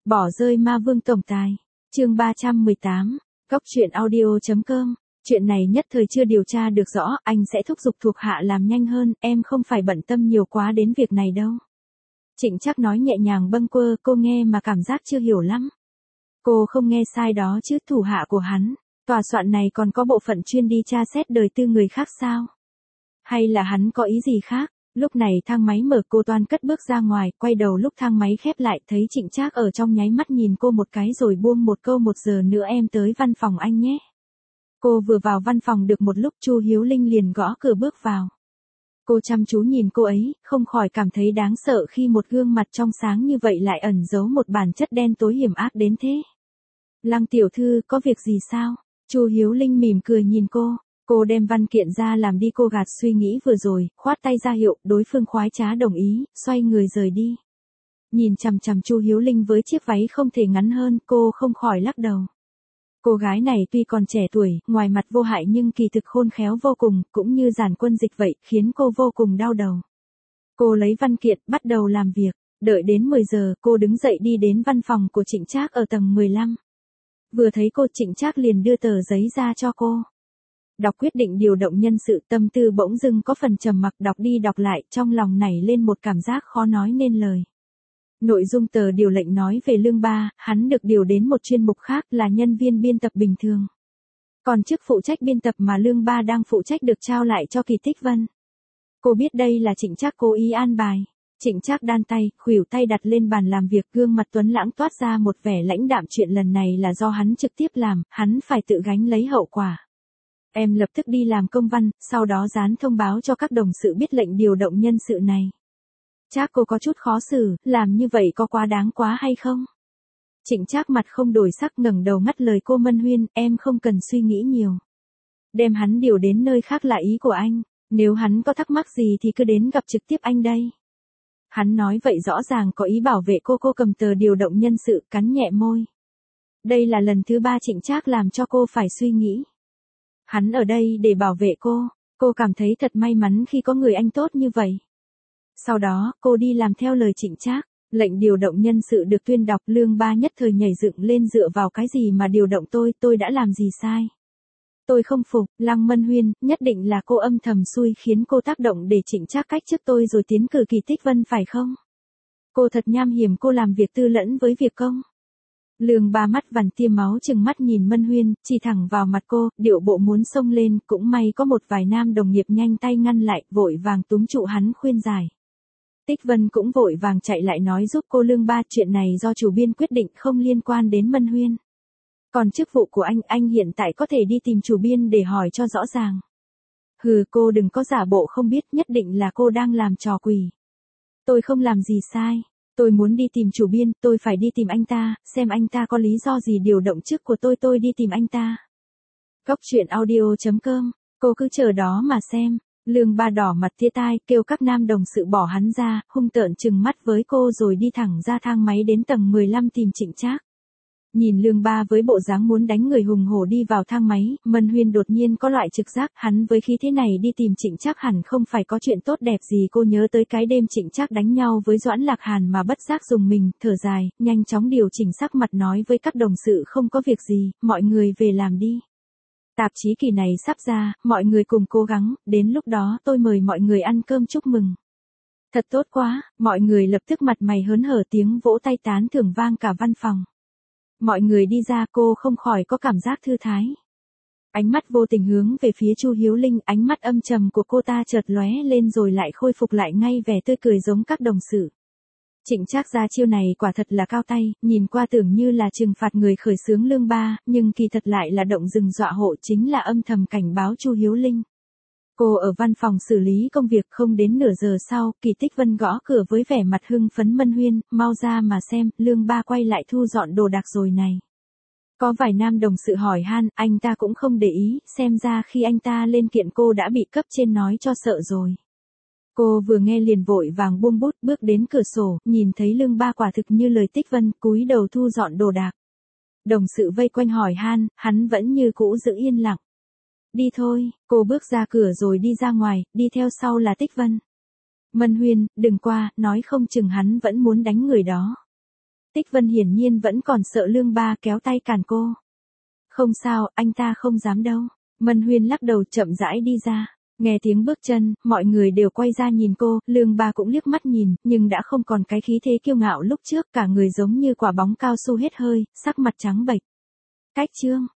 Bỏ rơi ma vương tổng tài. Chương 318. Góc truyện audio.com. Chuyện này nhất thời chưa điều tra được rõ, anh sẽ thúc giục thuộc hạ làm nhanh hơn, em không phải bận tâm nhiều quá đến việc này đâu. Trịnh Trác nói nhẹ nhàng bâng quơ, cô nghe mà cảm giác chưa hiểu lắm. Cô không nghe sai đó chứ, thủ hạ của hắn, tòa soạn này còn có bộ phận chuyên đi tra xét đời tư người khác sao? Hay là hắn có ý gì khác? Lúc này thang máy mở, cô toan cất bước ra ngoài, quay đầu lúc thang máy khép lại thấy Trịnh Trác ở trong, nháy mắt nhìn cô một cái rồi buông một câu, 1 giờ nữa em tới văn phòng anh nhé. Cô vừa vào văn phòng được một lúc, Chu Hiếu Linh liền gõ cửa bước vào. Cô chăm chú nhìn cô ấy, không khỏi cảm thấy đáng sợ khi một gương mặt trong sáng như vậy lại ẩn giấu một bản chất đen tối hiểm ác đến thế. Lăng tiểu thư, có việc gì sao? Chu Hiếu Linh mỉm cười nhìn cô. Cô đem văn kiện ra làm đi, cô gạt suy nghĩ vừa rồi, khoát tay ra hiệu, đối phương khoái trá đồng ý, xoay người rời đi. Nhìn chằm chằm Chu Hiếu Linh với chiếc váy không thể ngắn hơn, cô không khỏi lắc đầu. Cô gái này tuy còn trẻ tuổi, ngoài mặt vô hại nhưng kỳ thực khôn khéo vô cùng, cũng như giản quân dịch vậy, khiến cô vô cùng đau đầu. Cô lấy văn kiện, bắt đầu làm việc, đợi đến 10 giờ, cô đứng dậy đi đến văn phòng của Trịnh Trác ở tầng 15. Vừa thấy cô, Trịnh Trác liền đưa tờ giấy ra cho cô. Đọc quyết định điều động nhân sự, tâm tư bỗng dưng có phần trầm mặc, đọc đi đọc lại, trong lòng nảy lên một cảm giác khó nói nên lời. Nội dung tờ điều lệnh nói về Lương Ba, hắn được điều đến một chuyên mục khác, là nhân viên biên tập bình thường. Còn chức phụ trách biên tập mà Lương Ba đang phụ trách được trao lại cho Kỳ Tích Vân. Cô biết đây là Trịnh Trác cố ý an bài. Trịnh Trác đan tay, khuỷu tay đặt lên bàn làm việc, gương mặt tuấn lãng toát ra một vẻ lãnh đạm, chuyện lần này là do hắn trực tiếp làm, hắn phải tự gánh lấy hậu quả. Em lập tức đi làm công văn, sau đó dán thông báo cho các đồng sự biết lệnh điều động nhân sự này. Trác, cô có chút khó xử, làm như vậy có quá đáng quá hay không? Trịnh Trác mặt không đổi sắc, ngẩng đầu ngắt lời cô. Mân Huyên, em không cần suy nghĩ nhiều. Đem hắn điều đến nơi khác là ý của anh, nếu hắn có thắc mắc gì thì cứ đến gặp trực tiếp anh đây. Hắn nói vậy rõ ràng có ý bảo vệ cô cầm tờ điều động nhân sự, cắn nhẹ môi. Đây là lần thứ 3 Trịnh Trác làm cho cô phải suy nghĩ. Hắn ở đây để bảo vệ cô cảm thấy thật may mắn khi có người anh tốt như vậy. Sau đó, cô đi làm theo lời Trịnh Trác, lệnh điều động nhân sự được tuyên đọc, Lương Ba nhất thời nhảy dựng lên, dựa vào cái gì mà điều động tôi đã làm gì sai? Tôi không phục, Lăng Mân Huyên, nhất định là cô âm thầm xui khiến cô tác động để Trịnh Trác cách chức tôi rồi tiến cử Kỳ Tích Vân phải không? Cô thật nham hiểm, cô làm việc tư lẫn với việc công. Lương Ba mắt vằn tia máu trừng mắt nhìn Mân Huyên, chỉ thẳng vào mặt cô, điệu bộ muốn xông lên, cũng may có một vài nam đồng nghiệp nhanh tay ngăn lại, vội vàng túm trụ hắn khuyên giải. Tích Vân cũng vội vàng chạy lại nói giúp cô. Lương Ba, chuyện này do chủ biên quyết định, không liên quan đến Mân Huyên. Còn chức vụ của anh hiện tại có thể đi tìm chủ biên để hỏi cho rõ ràng. Hừ, cô đừng có giả bộ không biết, nhất định là cô đang làm trò quỷ. Tôi không làm gì sai. Tôi muốn đi tìm chủ biên, tôi phải đi tìm anh ta, xem anh ta có lý do gì điều động chức của tôi đi tìm anh ta. Góc truyện audio.com, cô cứ chờ đó mà xem. Lương Ba đỏ mặt tía tai, kêu các nam đồng sự bỏ hắn ra, hung tợn trừng mắt với cô rồi đi thẳng ra thang máy đến tầng 15 tìm Trịnh Trác. Nhìn Lương Ba với bộ dáng muốn đánh người hùng hổ đi vào thang máy, Mân Huyên đột nhiên có loại trực giác, hắn với khí thế này đi tìm Trịnh Trác hẳn không phải có chuyện tốt đẹp gì. Cô nhớ tới cái đêm Trịnh Trác đánh nhau với Doãn Lạc Hàn mà bất giác dùng mình, thở dài, nhanh chóng điều chỉnh sắc mặt nói với các đồng sự không có việc gì, mọi người về làm đi. Tạp chí kỳ này sắp ra, mọi người cùng cố gắng, đến lúc đó tôi mời mọi người ăn cơm chúc mừng. Thật tốt quá, mọi người lập tức mặt mày hớn hở, tiếng vỗ tay tán thưởng vang cả văn phòng. Mọi người đi ra, cô không khỏi có cảm giác thư thái. Ánh mắt vô tình hướng về phía Chu Hiếu Linh, ánh mắt âm trầm của cô ta chợt lóe lên rồi lại khôi phục lại ngay vẻ tươi cười giống các đồng sự. Trịnh Trác ra chiêu này quả thật là cao tay, nhìn qua tưởng như là trừng phạt người khởi xướng Lương Ba, nhưng kỳ thật lại là động rừng dọa hộ, chính là âm thầm cảnh báo Chu Hiếu Linh. Cô ở văn phòng xử lý công việc, không đến nửa giờ sau, Kỳ Tích Vân gõ cửa với vẻ mặt hưng phấn. Mân Huyên, mau ra mà xem, Lương Ba quay lại thu dọn đồ đạc rồi này. Có vài nam đồng sự hỏi han, anh ta cũng không để ý, xem ra khi anh ta lên kiện cô đã bị cấp trên nói cho sợ rồi. Cô vừa nghe liền vội vàng buông bút, bước đến cửa sổ, nhìn thấy Lương Ba quả thực như lời Tích Vân, cúi đầu thu dọn đồ đạc. Đồng sự vây quanh hỏi han, hắn vẫn như cũ giữ yên lặng. Đi thôi, cô bước ra cửa rồi đi ra ngoài, đi theo sau là Tích Vân. Mân Huyên, đừng qua, nói không chừng hắn vẫn muốn đánh người đó. Tích Vân hiển nhiên vẫn còn sợ Lương Ba kéo tay cản cô. Không sao, anh ta không dám đâu. Mân Huyên lắc đầu chậm rãi đi ra. Nghe tiếng bước chân, mọi người đều quay ra nhìn cô, Lương Ba cũng liếc mắt nhìn, nhưng đã không còn cái khí thế kiêu ngạo lúc trước, cả người giống như quả bóng cao su hết hơi, sắc mặt trắng bệch. Cách Trương,